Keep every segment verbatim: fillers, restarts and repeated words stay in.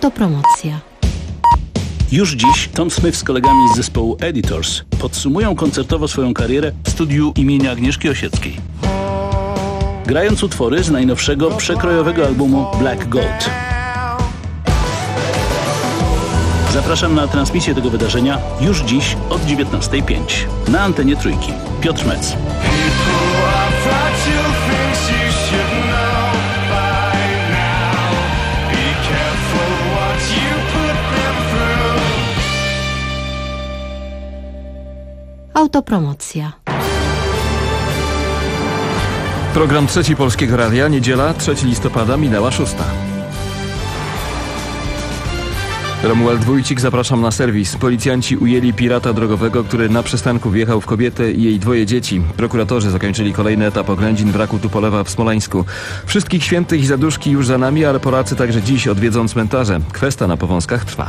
Autopromocja. Już dziś Tom Smith z kolegami z zespołu Editors podsumują koncertowo swoją karierę w studiu imienia Agnieszki Osieckiej, grając utwory z najnowszego przekrojowego albumu Black Gold. Zapraszam na transmisję tego wydarzenia już dziś od dziewiętnastej pięć na antenie Trójki. Piotr Mec. Autopromocja. Program Trzeci Polskiego Radia, niedziela, trzeciego listopada, minęła szósta. Romuald Wójcik, zapraszam na serwis. Policjanci ujęli pirata drogowego, który na przystanku wjechał w kobietę i jej dwoje dzieci. Prokuratorzy zakończyli kolejny etap oględzin wraku Tupolewa w Smoleńsku. Wszystkich świętych i zaduszki już za nami, ale Polacy także dziś odwiedzą cmentarze. Kwesta na Powązkach trwa.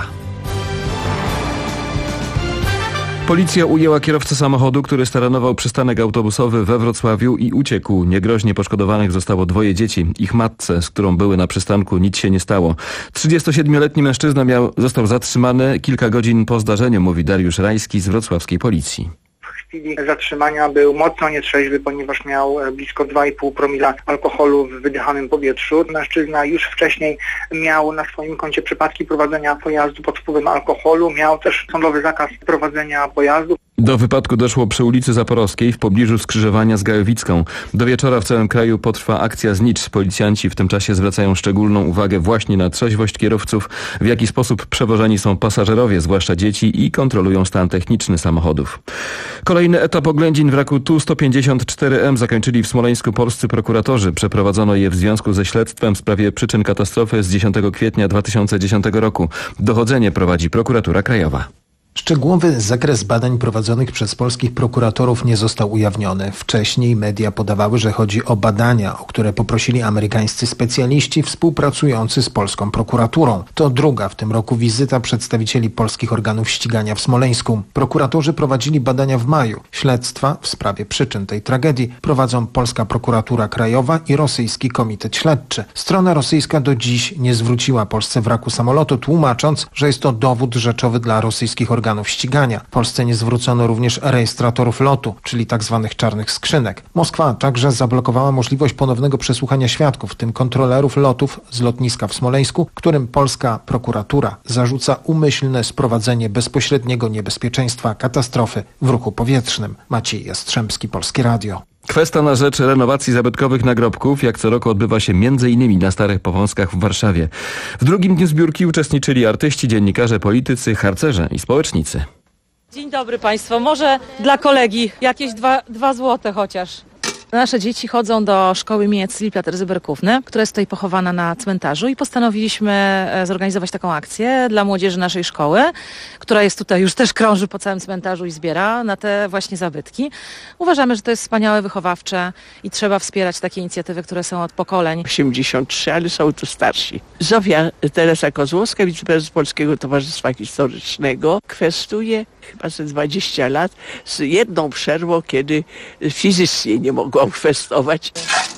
Policja ujęła kierowcę samochodu, który staranował przystanek autobusowy we Wrocławiu i uciekł. Niegroźnie poszkodowanych zostało dwoje dzieci. Ich matce, z którą były na przystanku, nic się nie stało. trzydziestosiedmioletni mężczyzna miał, został zatrzymany kilka godzin po zdarzeniu, mówi Dariusz Rajski z wrocławskiej policji. W chwili zatrzymania był mocno nietrzeźwy, ponieważ miał blisko dwa i pół promila alkoholu w wydychanym powietrzu. Mężczyzna już wcześniej miał na swoim koncie przypadki prowadzenia pojazdu pod wpływem alkoholu. Miał też sądowy zakaz prowadzenia pojazdu. Do wypadku doszło przy ulicy Zaporowskiej w pobliżu skrzyżowania z Gajowicką. Do wieczora w całym kraju potrwa akcja Znicz. Policjanci w tym czasie zwracają szczególną uwagę właśnie na trzeźwość kierowców, w jaki sposób przewożeni są pasażerowie, zwłaszcza dzieci, i kontrolują stan techniczny samochodów. Kolejny etap oględzin wraku Tu sto pięćdziesiąt cztery M zakończyli w Smoleńsku polscy prokuratorzy. Przeprowadzono je w związku ze śledztwem w sprawie przyczyn katastrofy z dziesiątego kwietnia dwa tysiące dziesiątego roku. Dochodzenie prowadzi Prokuratura Krajowa. Szczegółowy zakres badań prowadzonych przez polskich prokuratorów nie został ujawniony. Wcześniej media podawały, że chodzi o badania, o które poprosili amerykańscy specjaliści współpracujący z polską prokuraturą. To druga w tym roku wizyta przedstawicieli polskich organów ścigania w Smoleńsku. Prokuratorzy prowadzili badania w maju. Śledztwa w sprawie przyczyn tej tragedii prowadzą polska prokuratura krajowa i rosyjski komitet śledczy. Strona rosyjska do dziś nie zwróciła Polsce wraku samolotu, tłumacząc, że jest to dowód rzeczowy dla rosyjskich organów organów ścigania. Polsce nie zwrócono również rejestratorów lotu, czyli tzw. czarnych skrzynek. Moskwa także zablokowała możliwość ponownego przesłuchania świadków, w tym kontrolerów lotów z lotniska w Smoleńsku, którym polska prokuratura zarzuca umyślne sprowadzenie bezpośredniego niebezpieczeństwa katastrofy w ruchu powietrznym. Maciej Jastrzębski, Polskie Radio. Kwesta na rzecz renowacji zabytkowych nagrobków jak co roku odbywa się między innymi na Starych Powązkach w Warszawie. W drugim dniu zbiórki uczestniczyli artyści, dziennikarze, politycy, harcerze i społecznicy. Dzień dobry Państwo. Może dla kolegi jakieś dwa, dwa złote chociaż. Nasze dzieci chodzą do szkoły imienia Cecylii Plater-Zyberkówny, która jest tutaj pochowana na cmentarzu, i postanowiliśmy zorganizować taką akcję dla młodzieży naszej szkoły, która jest tutaj, już też krąży po całym cmentarzu i zbiera na te właśnie zabytki. Uważamy, że to jest wspaniałe, wychowawcze i trzeba wspierać takie inicjatywy, które są od pokoleń. osiemdziesiąt trzy, ale są tu starsi. Zofia Teresa Kozłowska, wiceprezes Polskiego Towarzystwa Historycznego, kwestuje chyba ze dwadzieścia lat z jedną przerwą, kiedy fizycznie nie mogłam kwestować.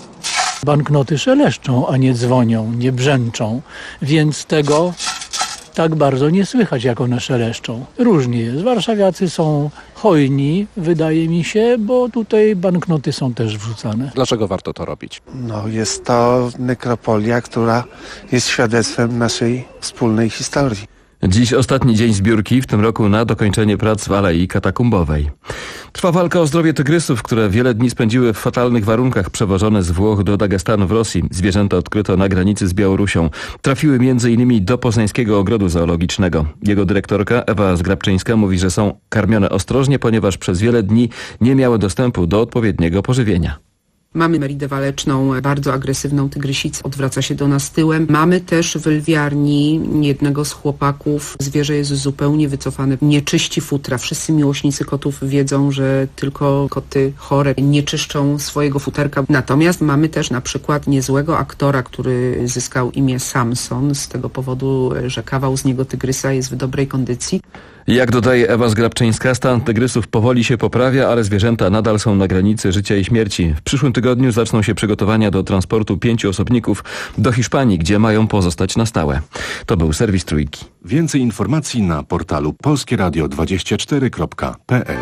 Banknoty szeleszczą, a nie dzwonią, nie brzęczą, więc tego tak bardzo nie słychać, jak one szeleszczą. Różnie jest. Warszawiacy są hojni, wydaje mi się, bo tutaj banknoty są też wrzucane. Dlaczego warto to robić? No, jest to nekropolia, która jest świadectwem naszej wspólnej historii. Dziś ostatni dzień zbiórki w tym roku na dokończenie prac w Alei Katakumbowej. Trwa walka o zdrowie tygrysów, które wiele dni spędziły w fatalnych warunkach, przewożone z Włoch do Dagestanu w Rosji. Zwierzęta odkryto na granicy z Białorusią. Trafiły między innymi do Poznańskiego Ogrodu Zoologicznego. Jego dyrektorka Ewa Zgrabczyńska mówi, że są karmione ostrożnie, ponieważ przez wiele dni nie miały dostępu do odpowiedniego pożywienia. Mamy meridę waleczną, bardzo agresywną tygrysicę, odwraca się do nas tyłem. Mamy też w lwiarni jednego z chłopaków. Zwierzę jest zupełnie wycofane, nie czyści futra. Wszyscy miłośnicy kotów wiedzą, że tylko koty chore nie czyszczą swojego futerka. Natomiast mamy też na przykład niezłego aktora, który zyskał imię Samson z tego powodu, że kawał z niego tygrysa jest w dobrej kondycji. Jak dodaje Ewa Zgrabczyńska, stan tygrysów powoli się poprawia, ale zwierzęta nadal są na granicy życia i śmierci. W przyszłym tygodniu tygodniu zaczną się przygotowania do transportu pięciu osobników do Hiszpanii, gdzie mają pozostać na stałe. To był serwis Trójki. Więcej informacji na portalu polskie radio dwadzieścia cztery kropka p l.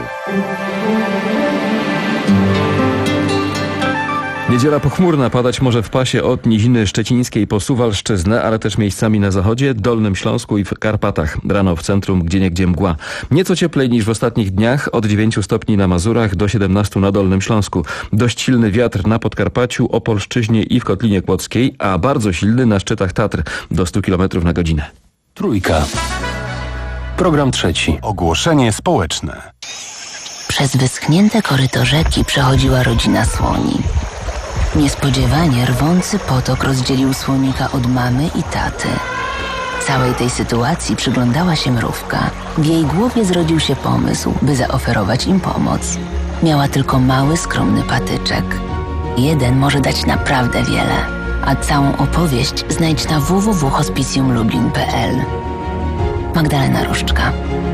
Niedziela pochmurna, padać może w pasie od Niziny Szczecińskiej po Suwalszczyznę, ale też miejscami na zachodzie, Dolnym Śląsku i w Karpatach. Rano w centrum gdzieniegdzie mgła. Nieco cieplej niż w ostatnich dniach, od dziewięciu stopni na Mazurach do siedemnastu na Dolnym Śląsku. Dość silny wiatr na Podkarpaciu, Opolszczyźnie i w Kotlinie Kłodzkiej, a bardzo silny na szczytach Tatr do stu kilometrów na godzinę. Trójka. Program trzeci. Ogłoszenie społeczne. Przez wyschnięte koryto rzeki przechodziła rodzina słoni. Niespodziewanie rwący potok rozdzielił słonika od mamy i taty. Całej tej sytuacji przyglądała się mrówka. W jej głowie zrodził się pomysł, by zaoferować im pomoc. Miała tylko mały, skromny patyczek. Jeden może dać naprawdę wiele, a całą opowieść znajdź na w w w kropka hospicjum lublin kropka p l. Magdalena Różczka.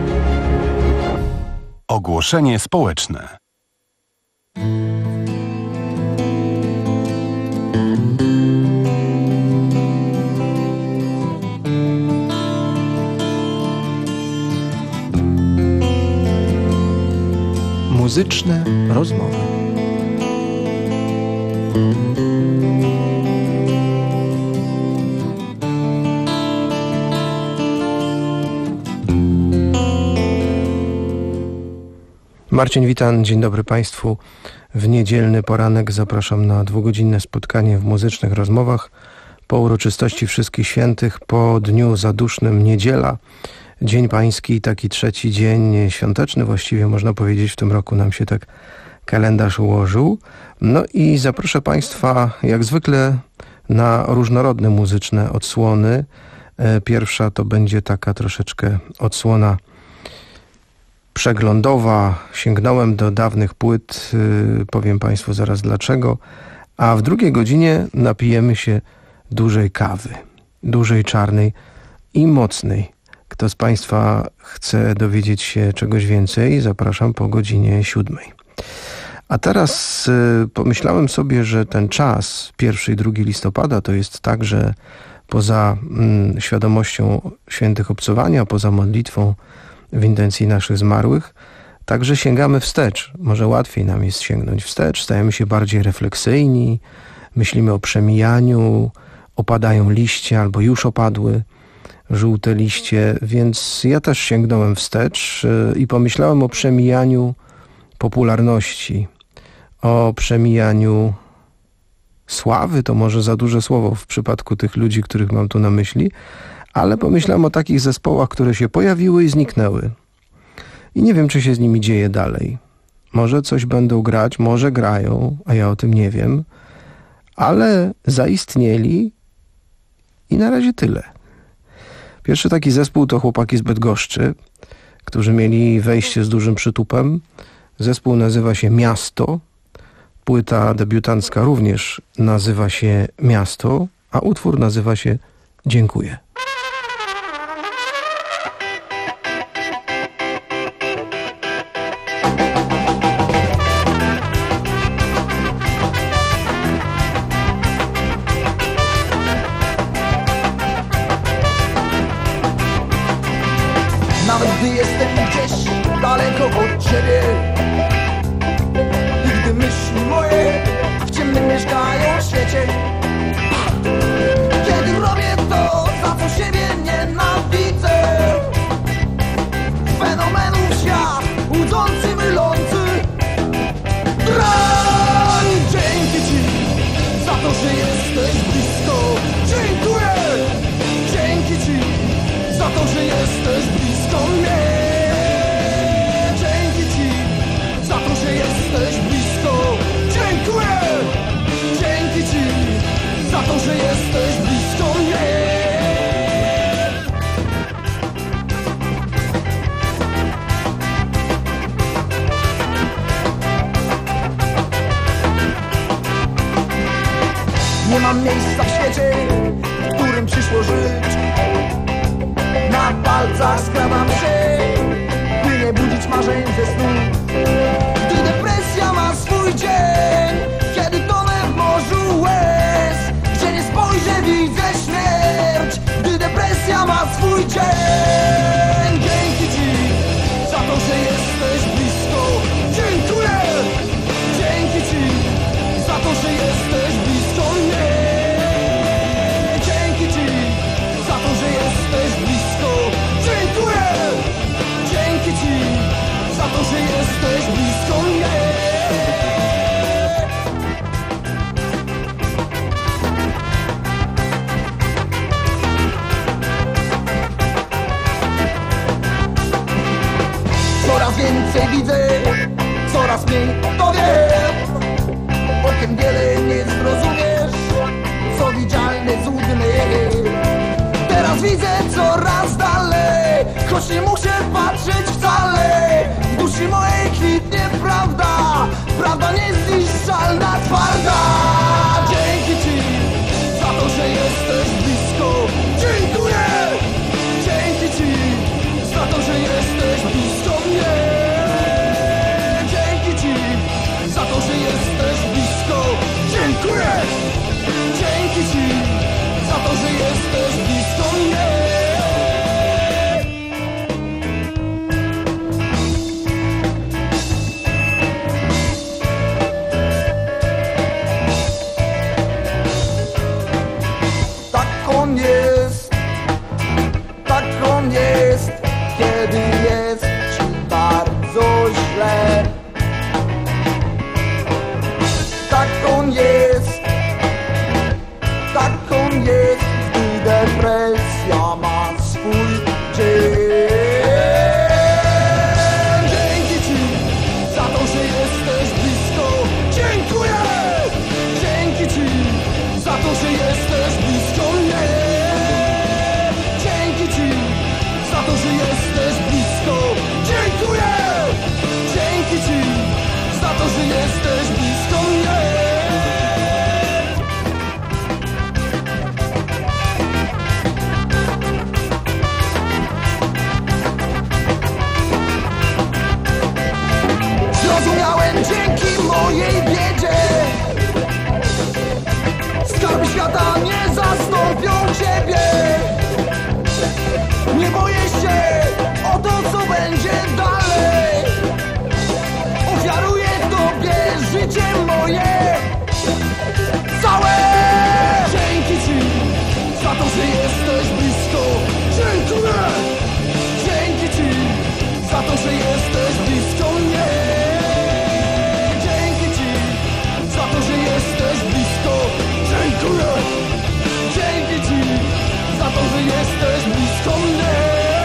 Ogłoszenie społeczne. Muzyczne rozmowy. Marcin Witan, dzień dobry Państwu. W niedzielny poranek zapraszam na dwugodzinne spotkanie w muzycznych rozmowach po uroczystości Wszystkich Świętych, po dniu zadusznym niedziela. Dzień Pański, taki trzeci dzień świąteczny, właściwie można powiedzieć, w tym roku nam się tak kalendarz ułożył. No i zaproszę Państwa jak zwykle na różnorodne muzyczne odsłony. Pierwsza to będzie taka troszeczkę odsłona przeglądowa. Sięgnąłem do dawnych płyt, powiem Państwu zaraz dlaczego. A w drugiej godzinie napijemy się dużej kawy, dużej czarnej i mocnej. Kto z Państwa chce dowiedzieć się czegoś więcej, zapraszam po godzinie siódmej. A teraz y, pomyślałem sobie, że ten czas, pierwszy i drugi listopada, to jest tak, że poza mm, świadomością świętych obcowania, poza modlitwą w intencji naszych zmarłych, także sięgamy wstecz. Może łatwiej nam jest sięgnąć wstecz, stajemy się bardziej refleksyjni, myślimy o przemijaniu, opadają liście albo już opadły żółte liście, więc ja też sięgnąłem wstecz i pomyślałem o przemijaniu popularności, o przemijaniu sławy, to może za duże słowo w przypadku tych ludzi, których mam tu na myśli, ale pomyślałem o takich zespołach, które się pojawiły i zniknęły. I nie wiem, czy się z nimi dzieje dalej. Może coś będą grać, może grają, a ja o tym nie wiem, ale zaistnieli i na razie tyle. Pierwszy taki zespół to chłopaki z Bydgoszczy, którzy mieli wejście z dużym przytupem. Zespół nazywa się Miasto. Płyta debiutancka również nazywa się Miasto, a utwór nazywa się Dziękuję. Nawet gdy jestem gdzieś daleko od ciebie i gdy myśli moje w ciemnym mieszkają świecie, kiedy robię to, za co siebie nienawidzę, fenomenów świat, łudzący, mylący, drań. Dzięki Ci za to, że jesteś blisko. Dziękuję. Dzięki Ci za to, że jesteś blisko mnie. Dzięki Ci za to, że jesteś blisko. Dziękuję. Dzięki Ci za to, że jesteś blisko mnie. Nie mam miejsca w świecie, w którym przyszło żyć. Na palcach skradam się, by nie budzić marzeń ze snu. Gdy depresja ma swój dzień, kiedy to Dzięki Ci za to, że jesteś blisko mnie. Tak on jest, tak on jest, kiedy jest Ci bardzo źle. Tak on jest, tak on jest, gdy depresja ma swój dzień. Dzięki Ci za to, że jesteś blisko. Dziękuję! Dzięki Ci za to, że jesteś blisko mnie. Dzięki Ci za to, że jesteś blisko. Dziękuję! Dzięki Ci za to, że jesteś blisko mnie. Zrozumiałem dzięki mojej biedzie, skarby świata nie zastąpią Ciebie. Nie boję się o to, co będzie dalej. Ofiaruję Tobie życie moje całe. Dzięki Ci za to, że jesteś blisko. Dziękuję. Dzięki Ci za to, że jesteś blisko mnie. Dzięki Ci za to, że jesteś blisko. Dziękuję. Dzięki Ci za to, że jesteś blisko mnie.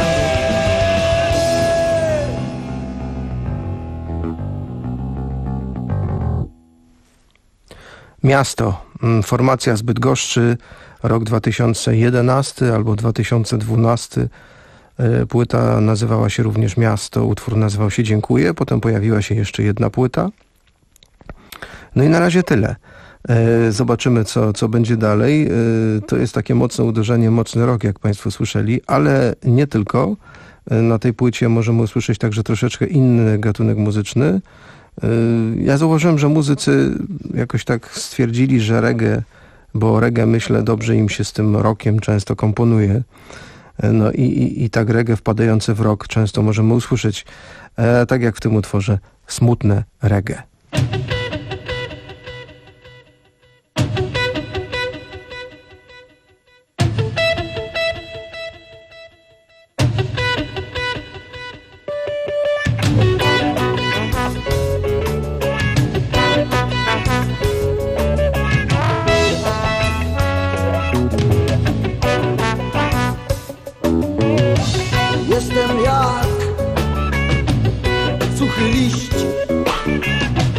Miasto. Formacja z Bydgoszczy, rok dwa tysiące jedenasty albo dwa tysiące dwunasty. Płyta nazywała się również Miasto, utwór nazywał się Dziękuję, potem pojawiła się jeszcze jedna płyta. No i na razie tyle. Zobaczymy, co, co będzie dalej. To jest takie mocne uderzenie, mocny rock, jak Państwo słyszeli, ale nie tylko. Na tej płycie możemy usłyszeć także troszeczkę inny gatunek muzyczny. Ja zauważyłem, że muzycy jakoś tak stwierdzili, że reggae, bo reggae, myślę, dobrze im się z tym rockiem często komponuje. No i, i, i tak reggae wpadające w rock często możemy usłyszeć, e, tak jak w tym utworze, smutne reggae. Jestem jak suchy liść,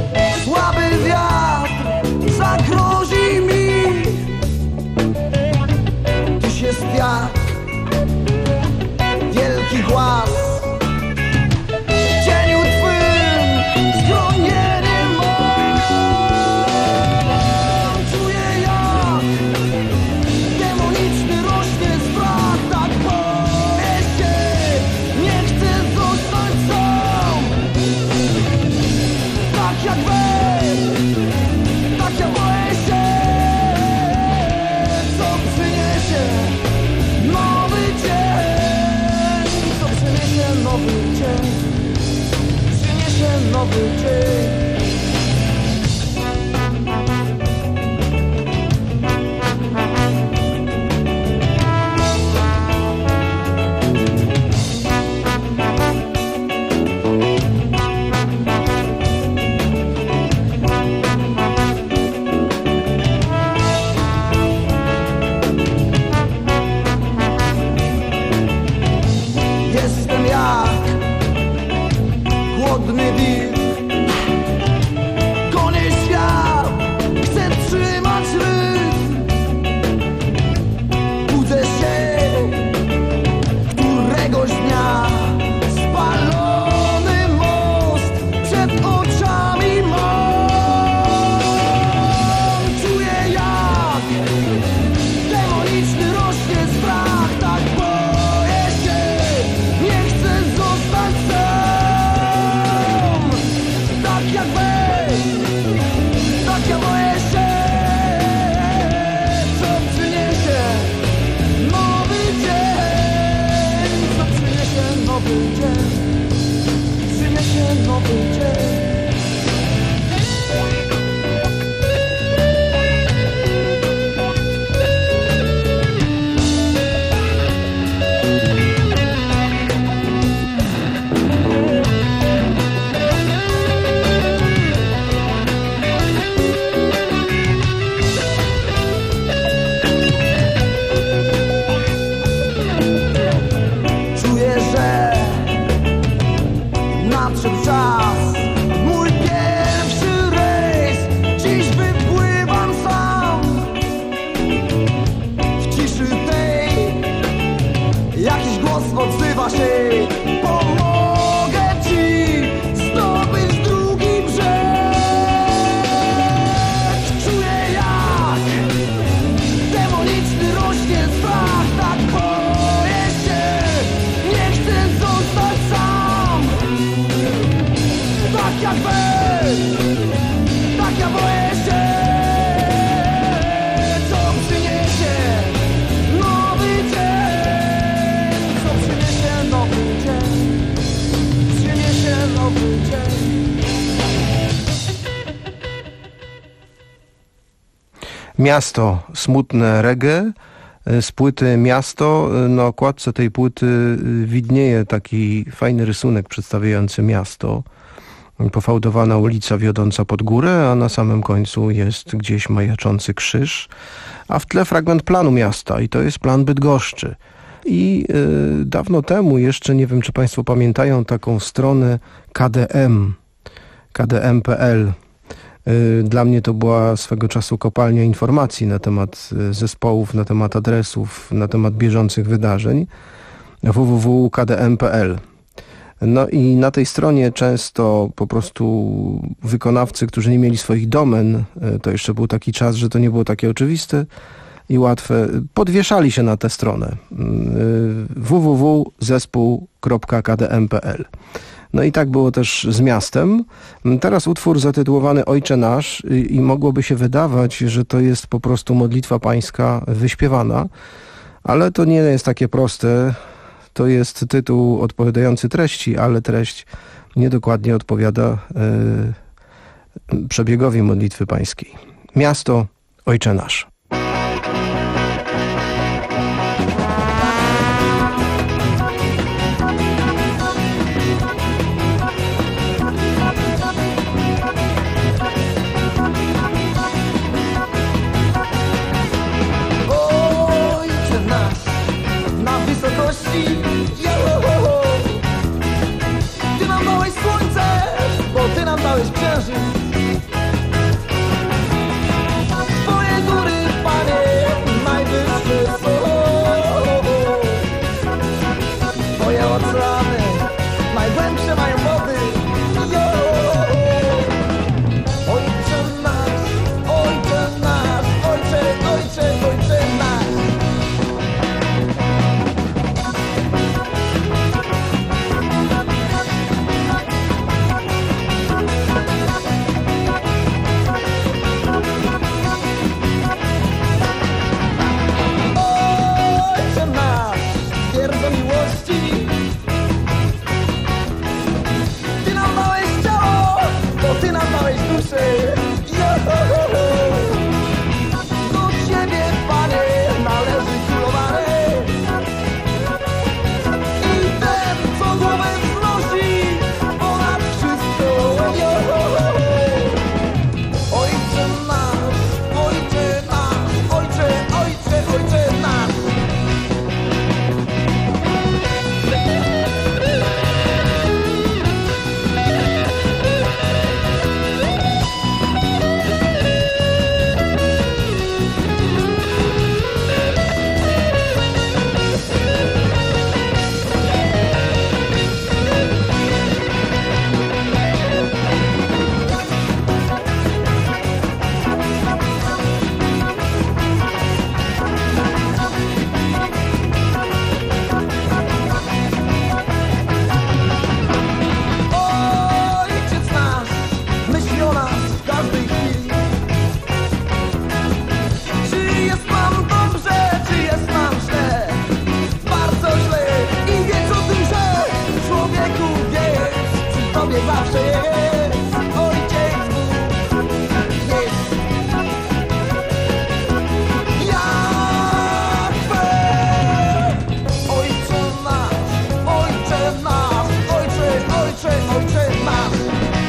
Miasto, smutne reggae. Z płyty Miasto, na okładce tej płyty widnieje taki fajny rysunek przedstawiający miasto. Pofałdowana ulica wiodąca pod górę, a na samym końcu jest gdzieś majaczący krzyż. A w tle fragment planu miasta i to jest plan Bydgoszczy. I y, dawno temu, jeszcze nie wiem, czy Państwo pamiętają taką stronę K D M, K D M kropka P L. Dla mnie to była swego czasu kopalnia informacji na temat zespołów, na temat adresów, na temat bieżących wydarzeń. w w w kropka k d m kropka p l. No i na tej stronie często po prostu wykonawcy, którzy nie mieli swoich domen, to jeszcze był taki czas, że to nie było takie oczywiste i łatwe, podwieszali się na tę stronę w w w kropka zespół kropka k d m kropka p l. No i tak było też z miastem. Teraz utwór zatytułowany Ojcze Nasz i, i mogłoby się wydawać, że to jest po prostu modlitwa pańska wyśpiewana, ale to nie jest takie proste. To jest tytuł odpowiadający treści, ale treść niedokładnie odpowiada yy, przebiegowi modlitwy pańskiej. Miasto, Ojcze Nasz. Ty nam dałeś słońce, bo Ty nam dałeś księżyc. Twoje góry, Panie, najwyższe są. Twoje oceany, najgłębsze mają wody. Ojcze nasz, Ojcze nasz, Ojcze, Ojcze, Ojcze nasz. Ty nam dałeś duszę. Do Ciebie, Panie, należy królowanie. I ten, co głowę wznosi ponad wszystko. Ojcze nasz, Ojcze nasz, Ojcze, Ojcze, Ojcze nasz. Zawsze jest Ojciec Bóg, jest Jahwe. Ojcze nasz, Ojcze nasz, Ojcze, Ojcze, Ojcze nasz.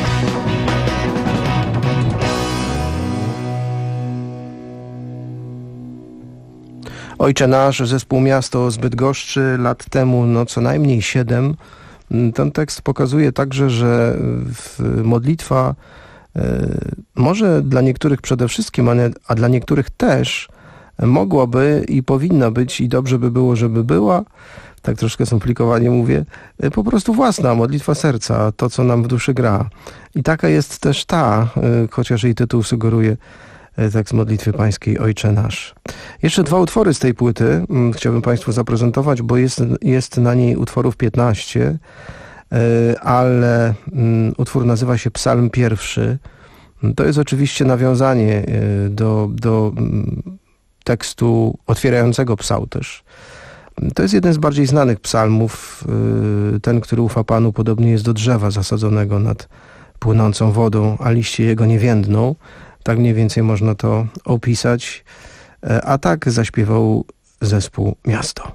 Ojcze Nasz, zespół Miasto z Bydgoszczy, lat temu no co najmniej siedem. Ten tekst pokazuje także, że modlitwa może dla niektórych przede wszystkim, a dla niektórych też mogłaby i powinna być, i dobrze by było, żeby była, tak troszkę skomplikowanie mówię, po prostu własna modlitwa serca, to co nam w duszy gra. I taka jest też ta, chociaż jej tytuł sugeruje tekst modlitwy pańskiej Ojcze Nasz. Jeszcze dwa utwory z tej płyty chciałbym Państwu zaprezentować, bo jest, jest na niej utworów piętnaście, ale utwór nazywa się Psalm pierwszy. To jest oczywiście nawiązanie do, do tekstu otwierającego psałterz. To jest jeden z bardziej znanych psalmów. Ten, który ufa Panu, podobnie jest do drzewa zasadzonego nad płynącą wodą, a liście jego nie więdną. Tak mniej więcej można to opisać. A tak zaśpiewał zespół Miasto.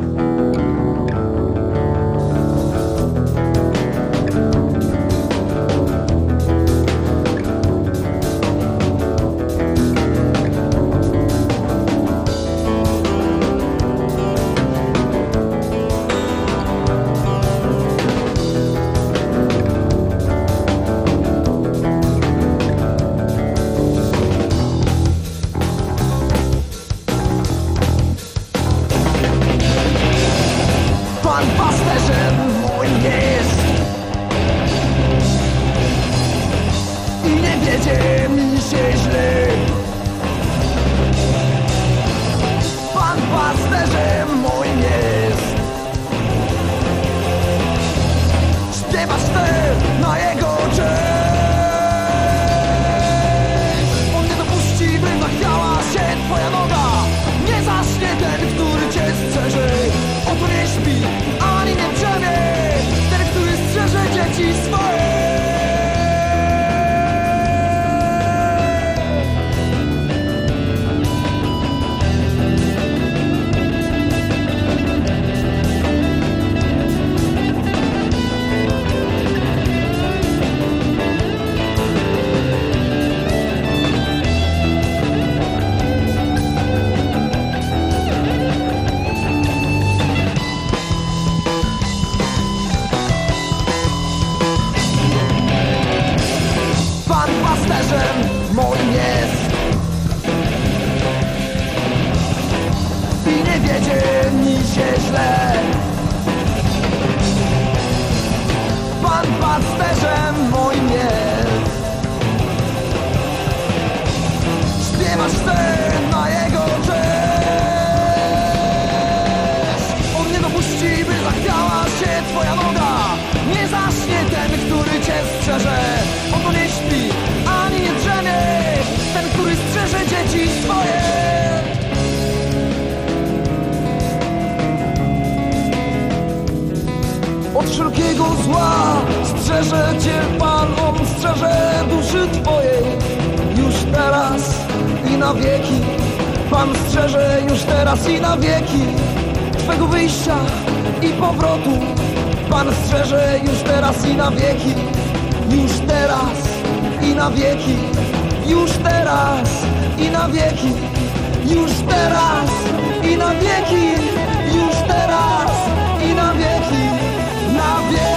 Od wszelkiego zła strzeże cię Pan, On strzeże duszy twojej. Już teraz i na wieki Pan strzeże już teraz i na wieki twego wyjścia i powrotu. Pan strzeże już teraz i na wieki. Już teraz i na wieki. Już teraz i na wieki. Już teraz i na wieki. Już teraz i na wieki. Na wieki.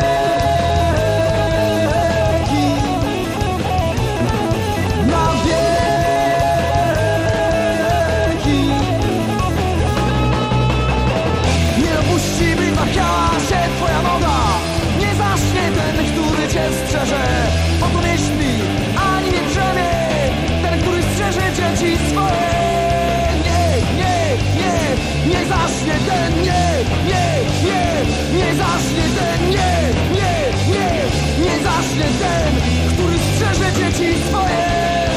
Na wieki. Nie dopuści, by zachwiała się twoja noga. Nie zaśnie ten, który cię strzeże. Oto nie śpi, ani nie drzemie. Ten, który strzeże dzieci swoje. Nie, nie, nie, nie zaśnie ten, nie, nie, nie, nie zaśnie ten, nie, nie, nie, nie zaśnie ten, który strzeże dzieci swoje.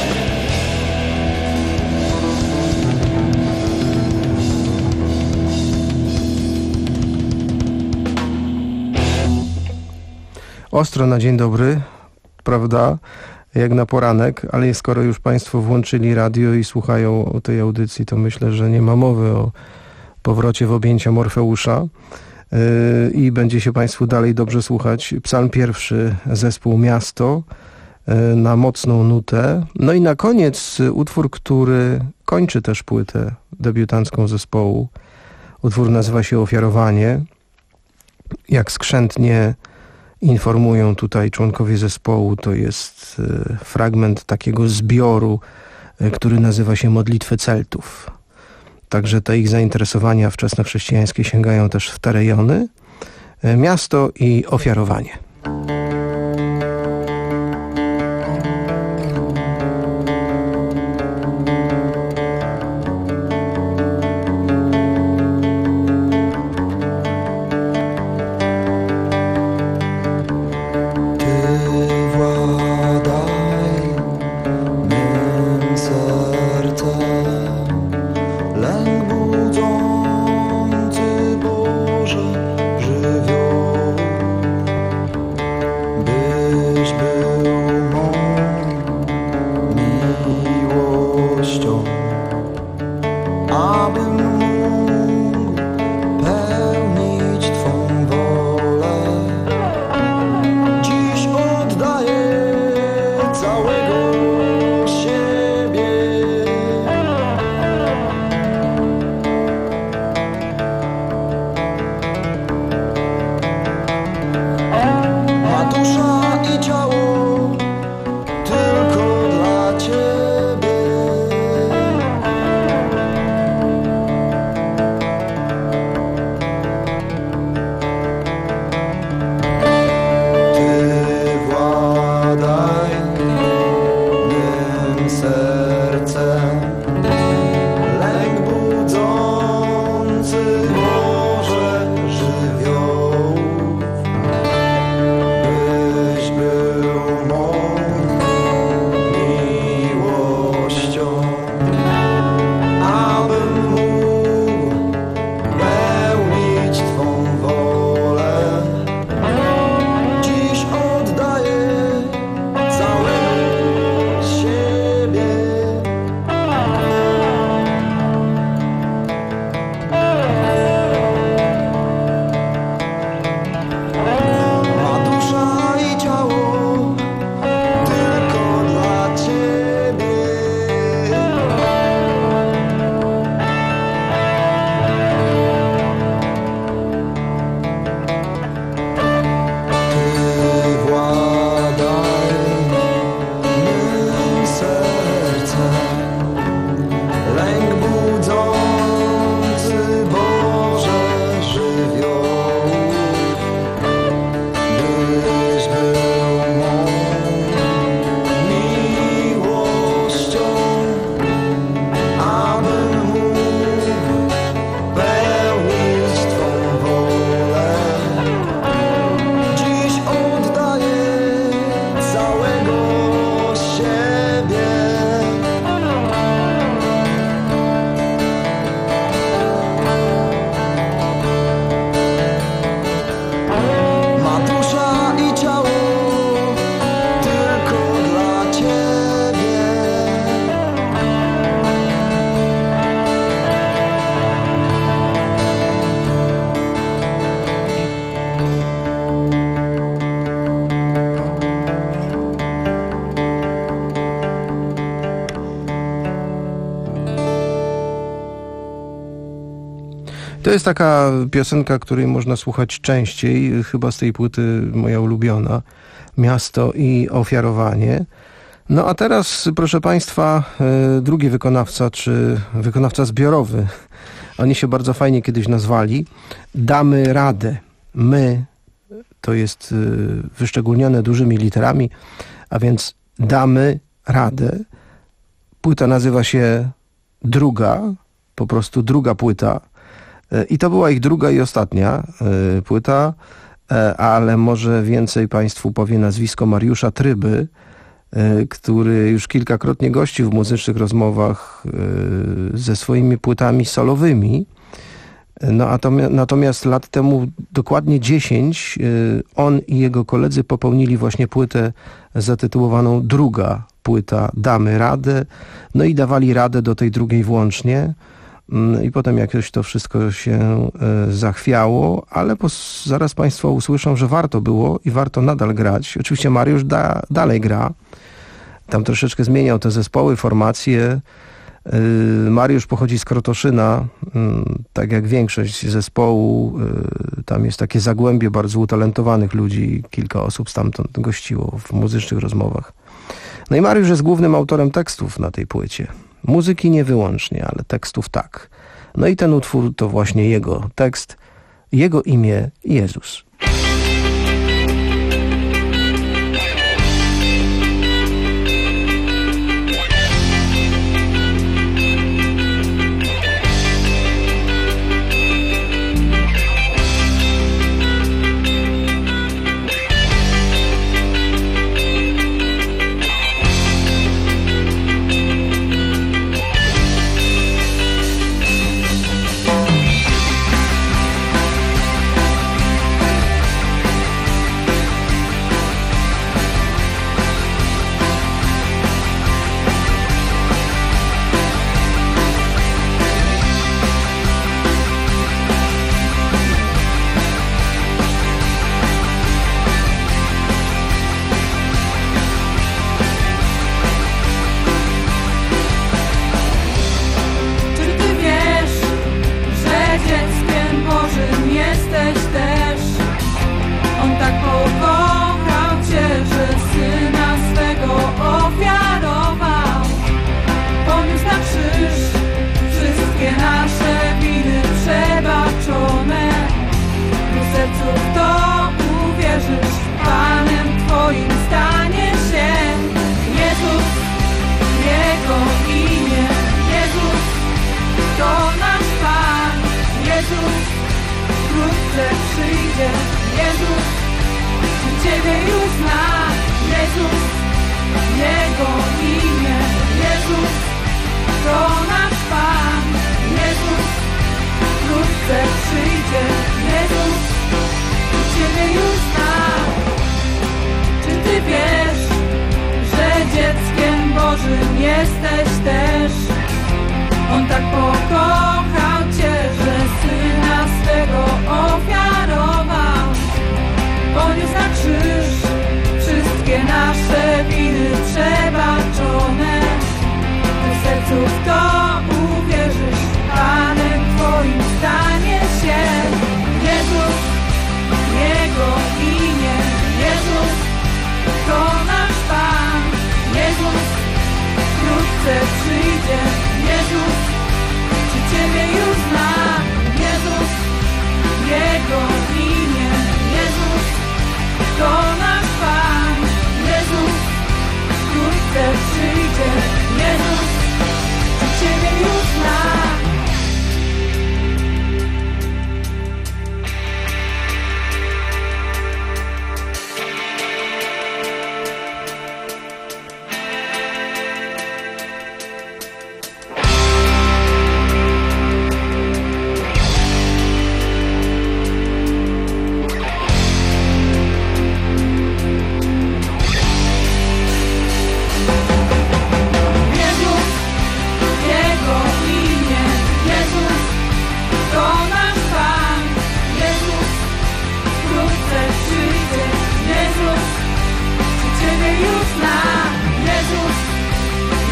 Ostro na dzień dobry, prawda, jak na poranek, ale skoro już Państwo włączyli radio i słuchają tej audycji, to myślę, że nie ma mowy o powrocie w objęcia Morfeusza yy, i będzie się Państwu dalej dobrze słuchać. Psalm pierwszy, zespół Miasto, yy, na mocną nutę. No i na koniec utwór, który kończy też płytę debiutancką zespołu. Utwór nazywa się Ofiarowanie. Jak skrzętnie informują tutaj członkowie zespołu, to jest y, fragment takiego zbioru, y, który nazywa się Modlitwy Celtów. Także te ich zainteresowania wczesnochrześcijańskie sięgają też w te rejony. Y, miasto i ofiarowanie. Budzący Boże żywioł. To jest taka piosenka, której można słuchać częściej, chyba z tej płyty moja ulubiona, Miasto i ofiarowanie. No a teraz, proszę Państwa, drugi wykonawca, czy wykonawca zbiorowy. Oni się bardzo fajnie kiedyś nazwali. Damy radę. My, to jest wyszczególnione dużymi literami, a więc damy radę. Płyta nazywa się Druga, po prostu druga płyta. I to była ich druga i ostatnia płyta, ale może więcej Państwu powie nazwisko Mariusza Tryby, który już kilkakrotnie gościł w muzycznych rozmowach ze swoimi płytami solowymi. No, natomiast lat temu dokładnie dziesięć on i jego koledzy popełnili właśnie płytę zatytułowaną Druga płyta, Damy radę. No i dawali radę do tej drugiej włącznie. I potem jakoś to wszystko się zachwiało, ale zaraz Państwo usłyszą, że warto było i warto nadal grać. Oczywiście Mariusz da, dalej gra. Tam troszeczkę zmieniał te zespoły, formacje. Mariusz pochodzi z Krotoszyna, tak jak większość zespołu. Tam jest takie zagłębie bardzo utalentowanych ludzi. Kilka osób stamtąd gościło w muzycznych rozmowach. No i Mariusz jest głównym autorem tekstów na tej płycie. Muzyki nie wyłącznie, ale tekstów tak. No i ten utwór to właśnie jego tekst, jego imię Jezus.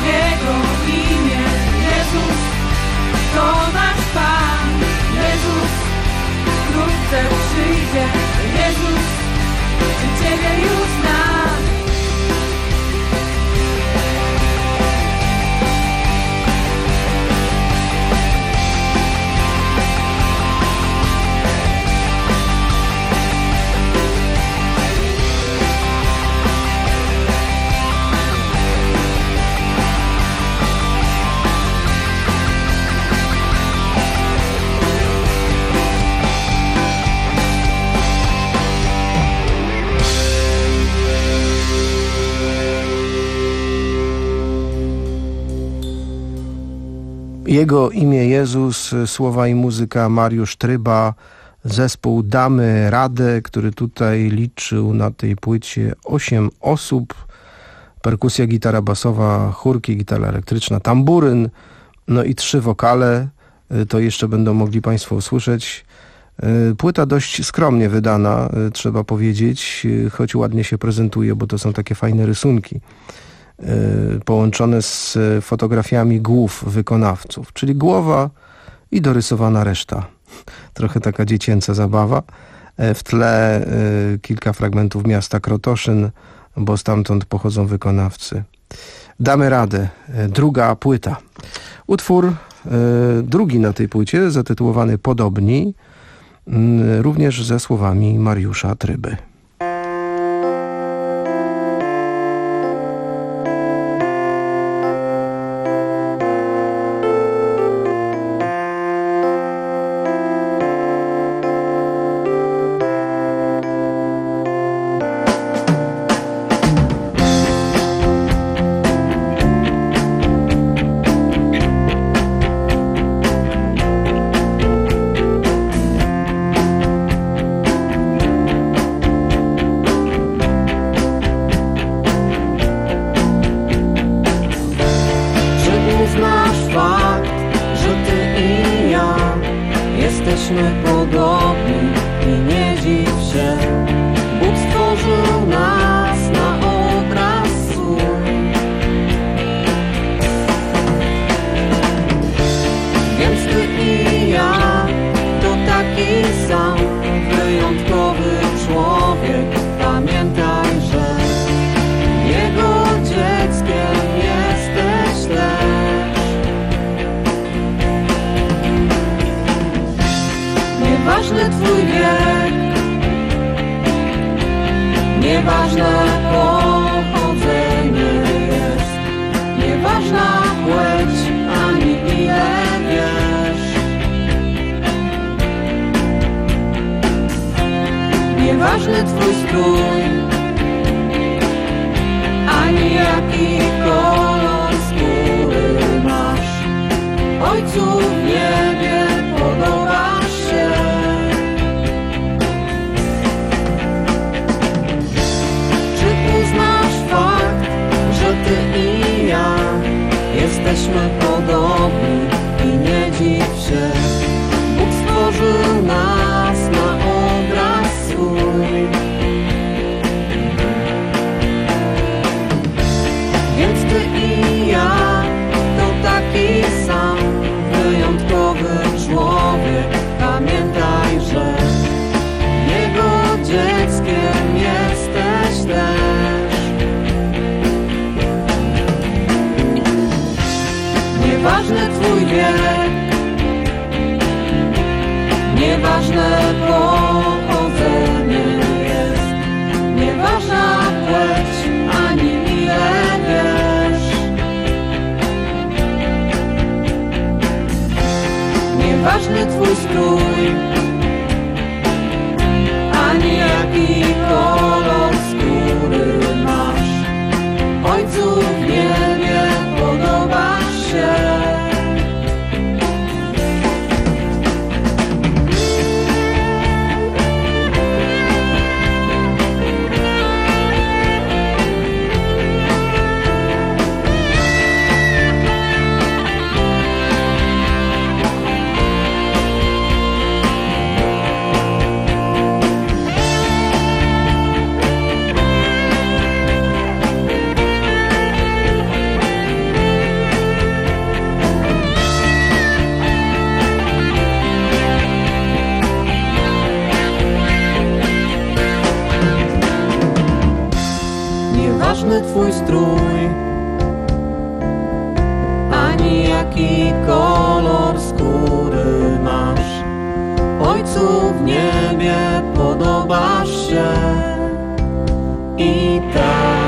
To nasz Pan Jezus. przyjdzie. Jezus, czy Ciebie już znam? Jego imię Jezus, słowa i muzyka Mariusz Tryba, zespół Damy Radę, który tutaj liczył na tej płycie osiem osób, perkusja, gitara basowa, chórki, gitara elektryczna, tamburyn, no i trzy wokale, to jeszcze będą mogli Państwo usłyszeć. Płyta dość skromnie wydana, trzeba powiedzieć, choć ładnie się prezentuje, bo to są takie fajne rysunki połączone z fotografiami głów wykonawców, czyli głowa i dorysowana reszta. Trochę taka dziecięca zabawa. W tle kilka fragmentów miasta Krotoszyn, bo stamtąd pochodzą wykonawcy. Damy radę. Druga płyta. Utwór drugi na tej płycie, zatytułowany Podobni, również ze słowami Mariusza Tryby. Ważny twój strój, ani jaki kolor skóry masz. Ojcu w niebie podobasz się. swój strój, ani jaki kolor skóry masz. Ojcu w niebie podobasz się i tak.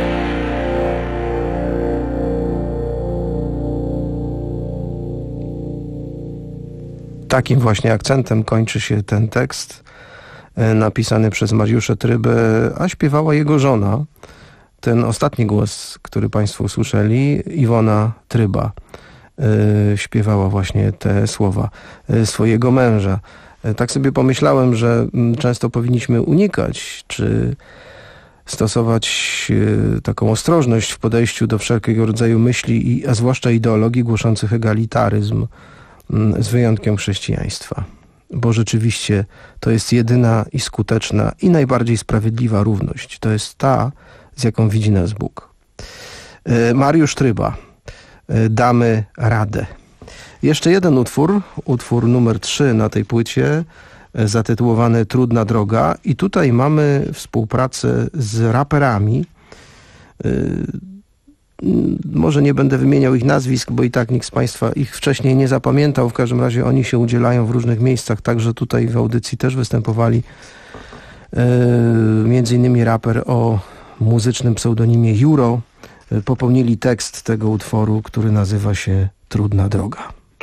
Takim właśnie akcentem kończy się ten tekst napisany przez Mariusza Trybę, a śpiewała jego żona. Ten ostatni głos, który Państwo usłyszeli, Iwona Tryba, yy, śpiewała właśnie te słowa yy, swojego męża. Yy, tak sobie pomyślałem, że yy, często powinniśmy unikać, czy stosować yy, taką ostrożność w podejściu do wszelkiego rodzaju myśli, i, a zwłaszcza ideologii głoszących egalitaryzm, yy, z wyjątkiem chrześcijaństwa. Bo rzeczywiście to jest jedyna i skuteczna i najbardziej sprawiedliwa równość. To jest ta, z jaką widzi nas Bóg. Mariusz Tryba, Damy radę. Jeszcze jeden utwór, utwór numer trzy na tej płycie, zatytułowany Trudna droga. I tutaj mamy współpracę z raperami. Może nie będę wymieniał ich nazwisk, bo i tak nikt z Państwa ich wcześniej nie zapamiętał. W każdym razie oni się udzielają w różnych miejscach, także tutaj w audycji też występowali. Między innymi raper o muzycznym pseudonimie Juro popełnili tekst tego utworu, który nazywa się Trudna droga.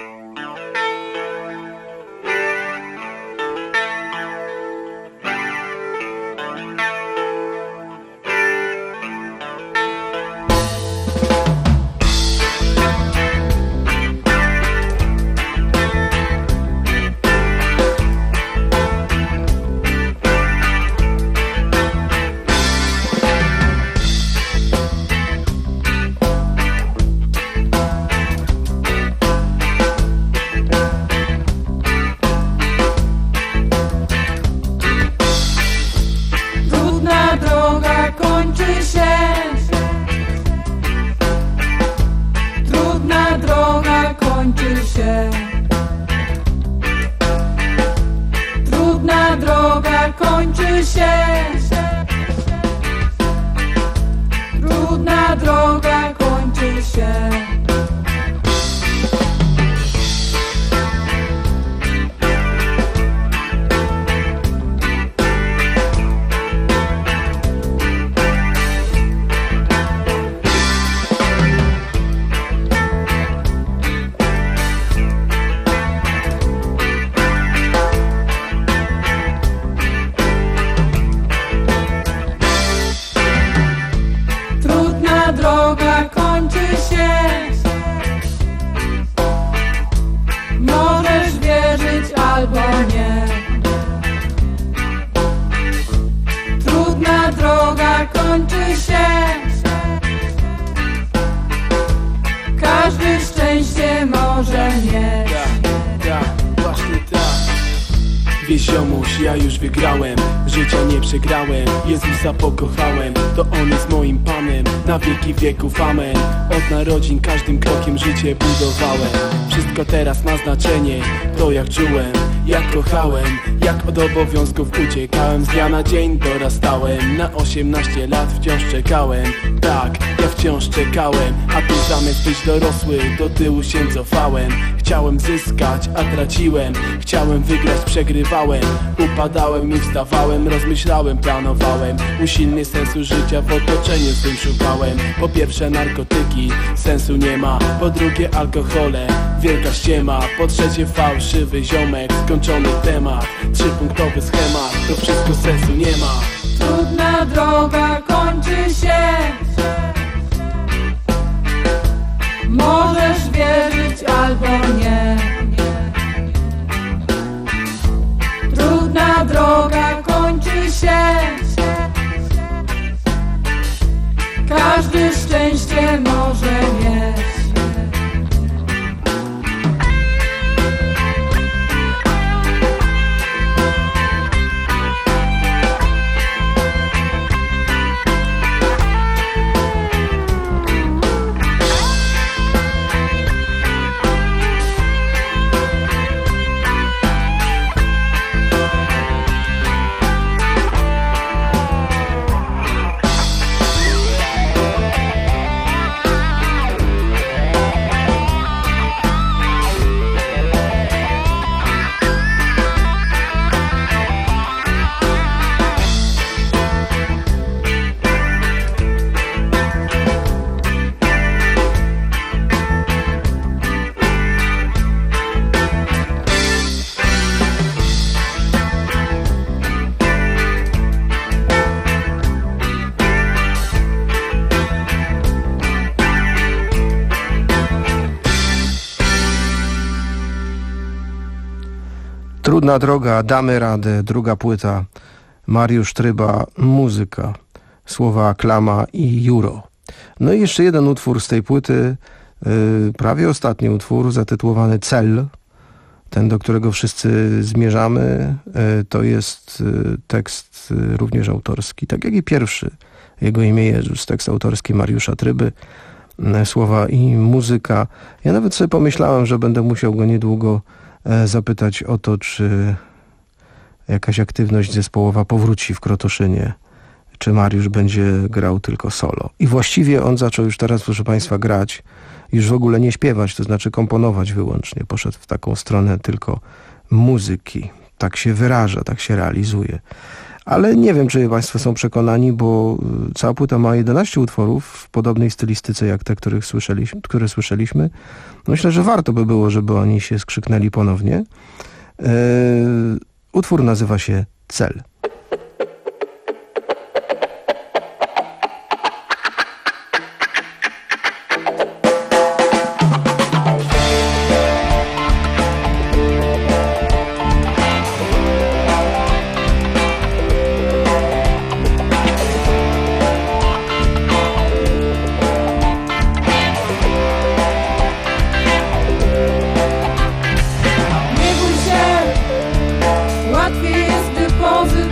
Jezusa pokochałem, to On jest moim Panem, na wieki wieków, amen. Od narodzin każdym krokiem życie budowałem. Wszystko teraz ma znaczenie, to jak czułem, jak kochałem, jak od obowiązków uciekałem. Z dnia na dzień dorastałem, na osiemnaście lat wciąż czekałem. Tak, ja wciąż czekałem, a tu zamiast być dorosły, do tyłu się cofałem. Chciałem zyskać, a traciłem, chciałem wygrać, przegrywałem. Upadałem i wstawałem, rozmyślałem, planowałem. Usilnie sensu życia w otoczeniu swym szukałem. Po pierwsze narkotyki, sensu nie ma. Po drugie alkohole, wielka ściema. Po trzecie fałszywy ziomek, skończony temat. Trzypunktowy schemat, to wszystko sensu nie ma. Trudna droga kończy się. Możesz wierzyć albo nie. Trudna droga kończy się. Każdy szczęście może mieć. Trudna droga, damy radę, druga płyta, Mariusz Tryba, muzyka, słowa Klama i Juro. No i jeszcze jeden utwór z tej płyty, yy, prawie ostatni utwór, zatytułowany Cel, ten, do którego wszyscy zmierzamy, yy, to jest yy, tekst yy, również autorski, tak jak i pierwszy, Jego imię Jezus, tekst autorski Mariusza Tryby, yy, słowa i muzyka. Ja nawet sobie pomyślałem, że będę musiał go niedługo yy, zapytać o to, czy jakaś aktywność zespołowa powróci w Krotoszynie, czy Mariusz będzie grał tylko solo. I właściwie on zaczął już teraz, proszę Państwa, grać, już w ogóle nie śpiewać, to znaczy komponować wyłącznie. Poszedł w taką stronę tylko muzyki. Tak się wyraża, tak się realizuje. Ale nie wiem, czy Państwo są przekonani, bo cała płyta ma jedenaście utworów w podobnej stylistyce jak te, których słyszeliśmy, które słyszeliśmy. Myślę, że warto by było, żeby oni się skrzyknęli ponownie. Yy, utwór nazywa się Cel. Łatwiej jest depozyt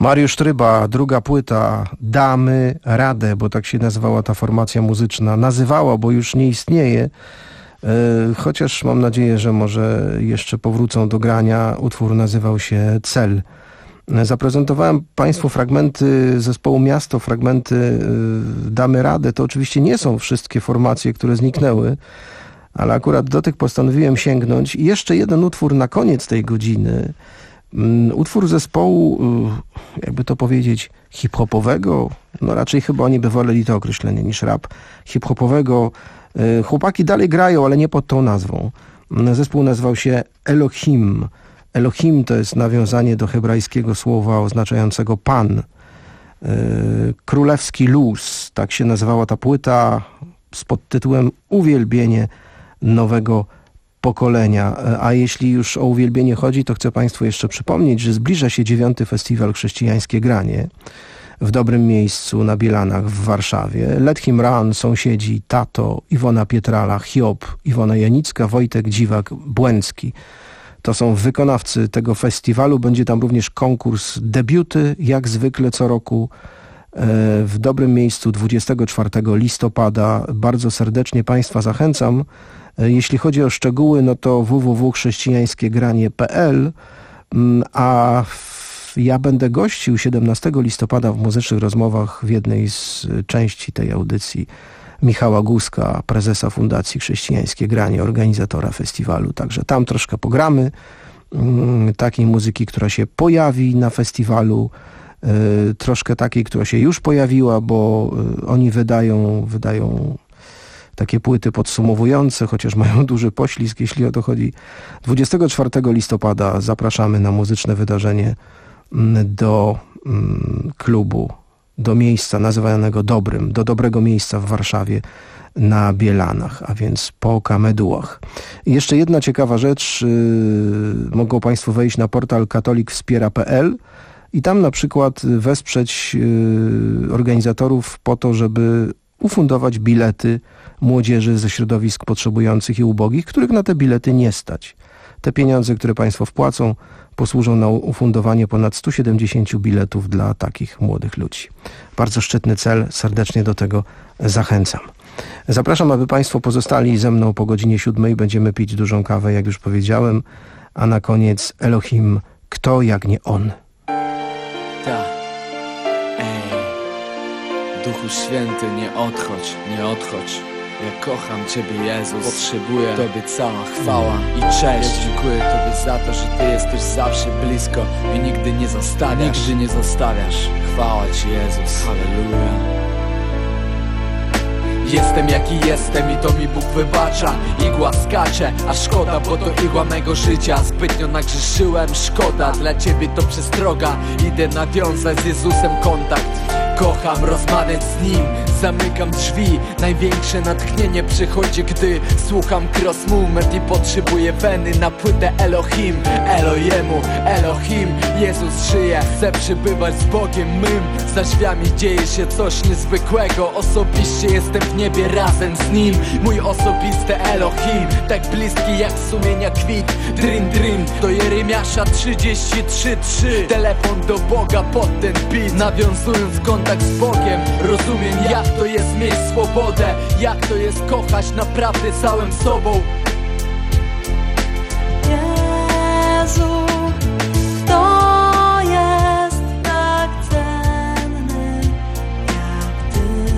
Mariusz Tryba, druga płyta, Damy radę, bo tak się nazywała ta formacja muzyczna. Nazywała, bo już nie istnieje, chociaż mam nadzieję, że może jeszcze powrócą do grania. Utwór nazywał się Cel. Zaprezentowałem Państwu fragmenty zespołu Miasto, fragmenty Damy radę. To oczywiście nie są wszystkie formacje, które zniknęły, ale akurat do tych postanowiłem sięgnąć. I jeszcze jeden utwór na koniec tej godziny. Utwór zespołu, jakby to powiedzieć, hip-hopowego. No raczej chyba oni by woleli to określenie niż rap. Hip-hopowego. Chłopaki dalej grają, ale nie pod tą nazwą. Zespół nazywał się Elohim. Elohim to jest nawiązanie do hebrajskiego słowa oznaczającego Pan. Królewski luz, tak się nazywała ta płyta z podtytułem Uwielbienie nowego pokolenia. A jeśli już o uwielbienie chodzi, to chcę Państwu jeszcze przypomnieć, że zbliża się dziewiąty festiwal Chrześcijańskie Granie w dobrym miejscu na Bielanach w Warszawie. Let Him Run, sąsiedzi, Tato, Iwona Pietrala, Hiob, Iwona Janicka, Wojtek Dziwak, Błęcki. To są wykonawcy tego festiwalu. Będzie tam również konkurs debiuty, jak zwykle co roku w dobrym miejscu dwudziestego czwartego listopada. Bardzo serdecznie Państwa zachęcam. Jeśli chodzi o szczegóły, no to w w w kropka chrześcijańskie granie kropka p l, a ja będę gościł siedemnastego listopada w Muzycznych Rozmowach w jednej z części tej audycji Michała Guzka, prezesa Fundacji Chrześcijańskie Granie, organizatora festiwalu. Także tam troszkę pogramy takiej muzyki, która się pojawi na festiwalu, troszkę takiej, która się już pojawiła, bo oni wydają, wydają takie płyty podsumowujące, chociaż mają duży poślizg, jeśli o to chodzi. dwudziestego czwartego listopada zapraszamy na muzyczne wydarzenie do klubu, do miejsca nazywanego Dobrym, do dobrego miejsca w Warszawie na Bielanach, a więc po Kamedułach. I jeszcze jedna ciekawa rzecz, yy, mogą Państwo wejść na portal katolik wspiera kropka p l i tam na przykład wesprzeć yy, organizatorów po to, żeby ufundować bilety młodzieży ze środowisk potrzebujących i ubogich, których na te bilety nie stać. Te pieniądze, które Państwo wpłacą, posłużą na ufundowanie ponad stu siedemdziesięciu biletów dla takich młodych ludzi. Bardzo szczytny cel, serdecznie do tego zachęcam. Zapraszam, aby Państwo pozostali ze mną po godzinie siódmej. Będziemy pić dużą kawę, jak już powiedziałem, a na koniec Elohim, kto jak nie on. Tak. Ej, Duchu Święty, nie odchodź, nie odchodź. Ja kocham Ciebie, Jezus, potrzebuję Tobie cała chwała i cześć. Ja dziękuję Tobie za to, że Ty jesteś zawsze blisko i nigdy nie zostawiasz. Nigdy nie zostawiasz. Chwała Ci, Jezus, halleluja. Jestem jaki jestem i to mi Bóg wybacza. Igła skacze, a szkoda, bo to igła mego życia. Zbytnio nagrzeszyłem, szkoda, dla Ciebie to przestroga. Idę nawiązać z Jezusem kontakt. Kocham rozmawiać z Nim, zamykam drzwi. Największe natchnienie przychodzi, gdy słucham Cross Movement i potrzebuję weny na płytę Elohim. Elojemu, Elohim, Jezus żyje. Chcę przybywać z Bogiem mym. Za drzwiami dzieje się coś niezwykłego. Osobiście jestem w niebie razem z Nim. Mój osobisty Elohim, tak bliski jak sumienia kwit. Drin drin, do Jeremiasza trzydzieści trzy trzy. Telefon do Boga pod ten beat. Nawiązując kontakt z Bogiem, rozumiem jak to jest mieć swobodę, jak to jest kochać naprawdę całym sobą. Jezu, kto jest tak cenny jak Ty?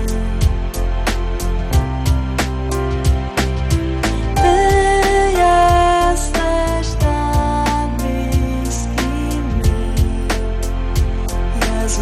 Ty jesteś tak bliski mi, Jezu.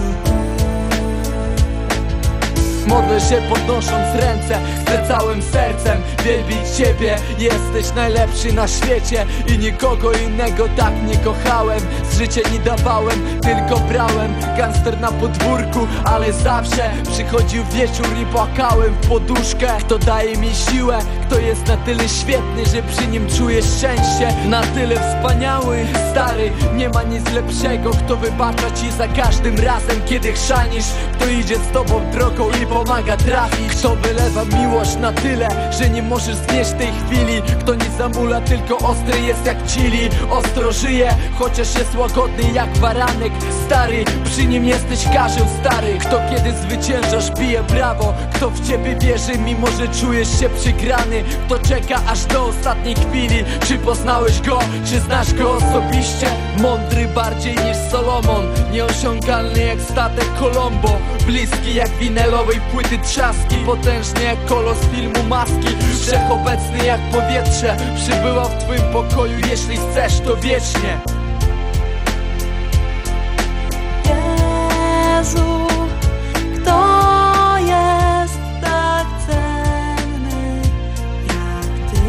Modlę się podnosząc ręce, chcę całym sercem wielbić Ciebie. Jesteś najlepszy na świecie i nikogo innego tak nie kochałem. Z życia nie dawałem, tylko brałem. Gangster na podwórku, ale zawsze przychodził wieczór i płakałem w poduszkę. Kto daje mi siłę, kto jest na tyle świetny, że przy nim czuję szczęście. Na tyle wspaniały, stary, nie ma nic lepszego. Kto wybacza Ci za każdym razem, kiedy chrzanisz. Kto idzie z Tobą drogą i pomaga szczęścia trafić. Kto wylewa miłość na tyle, że nie możesz znieść tej chwili. Kto nie zamula, tylko ostry jest jak chili. Ostro żyje, chociaż jest łagodny jak baranek. Stary, przy nim jesteś karzeł stary. Kto kiedy zwyciężasz, bije brawo. Kto w ciebie wierzy, mimo że czujesz się przygrany. Kto czeka aż do ostatniej chwili. Czy poznałeś go, czy znasz go osobiście? Mądry bardziej niż Solomon, nieosiągalny jak statek Colombo, bliski jak winylowej płyty trzaski, potężny jak kolos filmu Maski, wszechobecny jak powietrze. Przybyła w twym pokoju, jeśli chcesz, to wiecznie. Jezu, kto jest tak cenny jak Ty?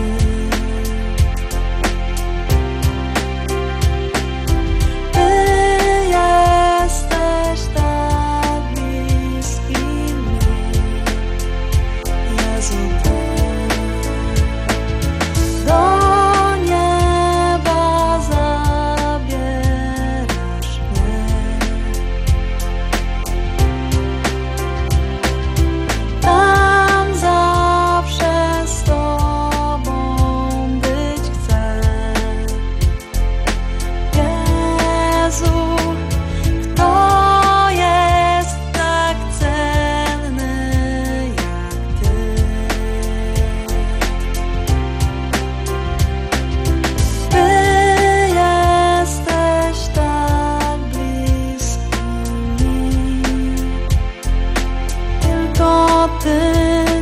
Ty jesteś tak bliski mi, Jezu, Ty. Do nieba zabierasz mnie. Tam zawsze z Tobą być chcę. Jezu, kto jest tak cenny jak Ty? Ty jesteś tak bliski mi, tylko Ty.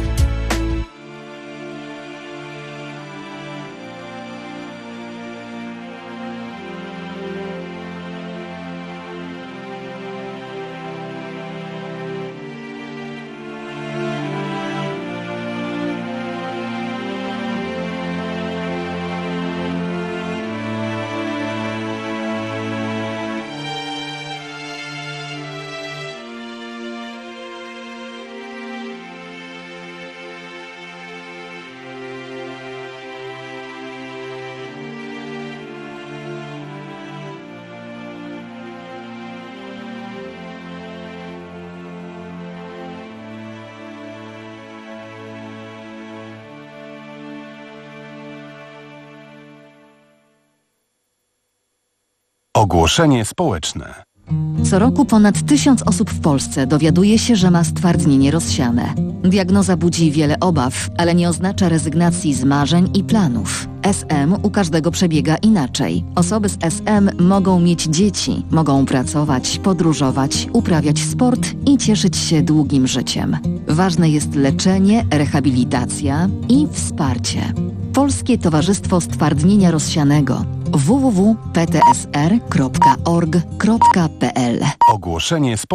Ogłoszenie społeczne. Co roku ponad tysiąc osób w Polsce dowiaduje się, że ma stwardnienie rozsiane. Diagnoza budzi wiele obaw, ale nie oznacza rezygnacji z marzeń i planów. S M u każdego przebiega inaczej. Osoby z S M mogą mieć dzieci, mogą pracować, podróżować, uprawiać sport i cieszyć się długim życiem. Ważne jest leczenie, rehabilitacja i wsparcie. Polskie Towarzystwo Stwardnienia Rozsianego w w w kropka p t s r kropka org kropka p l. Ogłoszenie społeczne.